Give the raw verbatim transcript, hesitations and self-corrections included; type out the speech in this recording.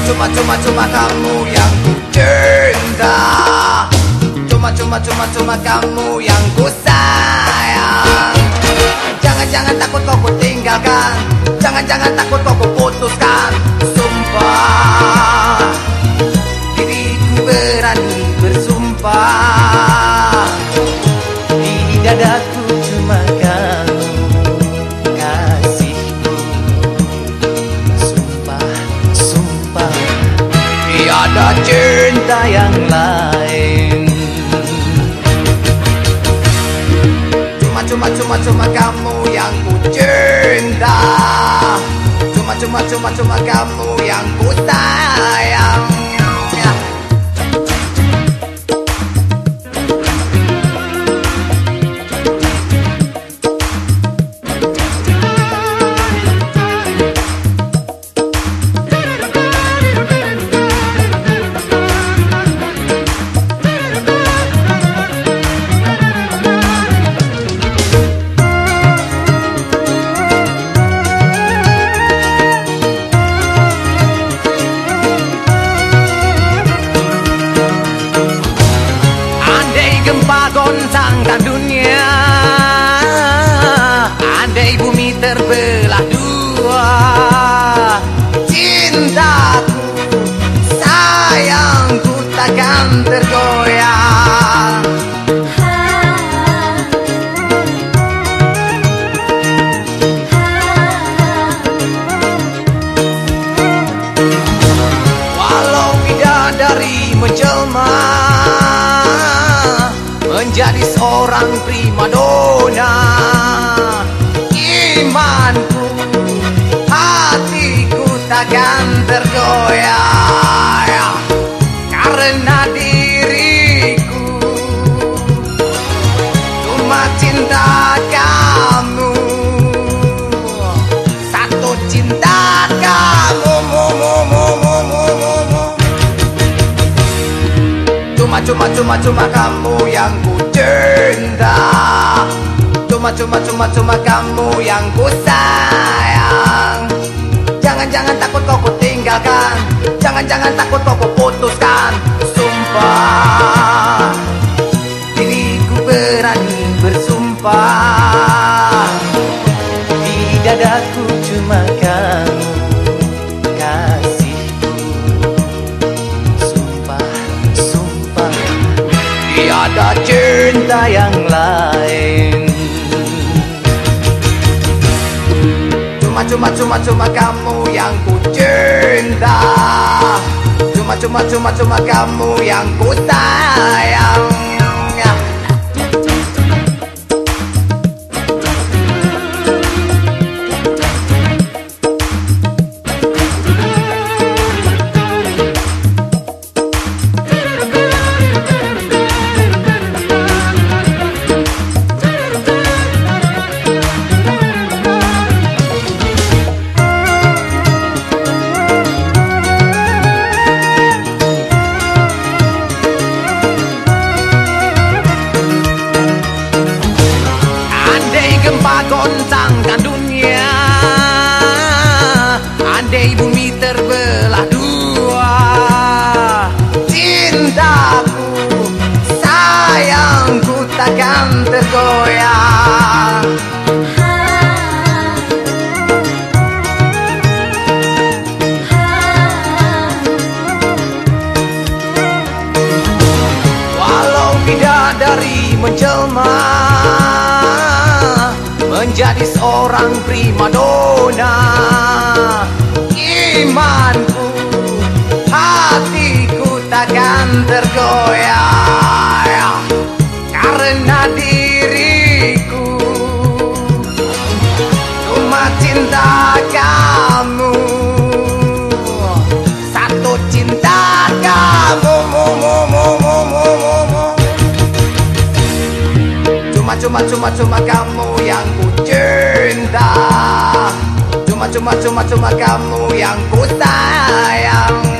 Cuma cuma cuma kamu yang ku cinta. Cuma cuma cuma cuma kamu yang ku sayang. Jangan jangan takut kau ku tinggalkan. Jangan jangan takut kau ku putuskan. Sumpah, diriku berani bersumpah. Di dadaku cuma kamu kasihku. Sumpah, sumpah, tiada cinta yang lain. Cuma cuma cuma cuma kamu yang ku cinta. Cuma cuma cuma cuma kamu yang ku sayang. Goncangkan dunia, andai bumi terbelah dua, cintaku, sayangku takkan tergoyah. Walau bidadari menjelma menjadi seorang primadona, imanku, hatiku takkan tergoyah. Karena diriku cuma cinta kamu, satu cinta kamu. Cuma cuma cuma cuma kamu yang ku cinta. Cuma cuma cuma cuma kamu yang ku sayang. Jangan jangan takut kau ku tinggalkan. Jangan jangan takut kau ku putuskan. Sumpah, diriku berani bersumpah. Di dadaku cuma kamu kasihku. Sumpah, sumpah, tiada cinta yang lain. Cuma cuma cuma cuma kamu yang ku cinta. Cuma cuma cuma cuma kamu yang ku sayang. Goncangkan dunia, andai bumi terbelah dua, cintaku, sayangku takkan tergoyah. Walau bidadari menjelma menjadi seorang primadona, imanku, hatiku takkan tergoyah. Karena diriku cuma cinta kamu, satu cinta kamu. Cuma cuma cuma cuma kamu yang ku cinta. Cuma cuma cuma cuma kamu yang ku sayang.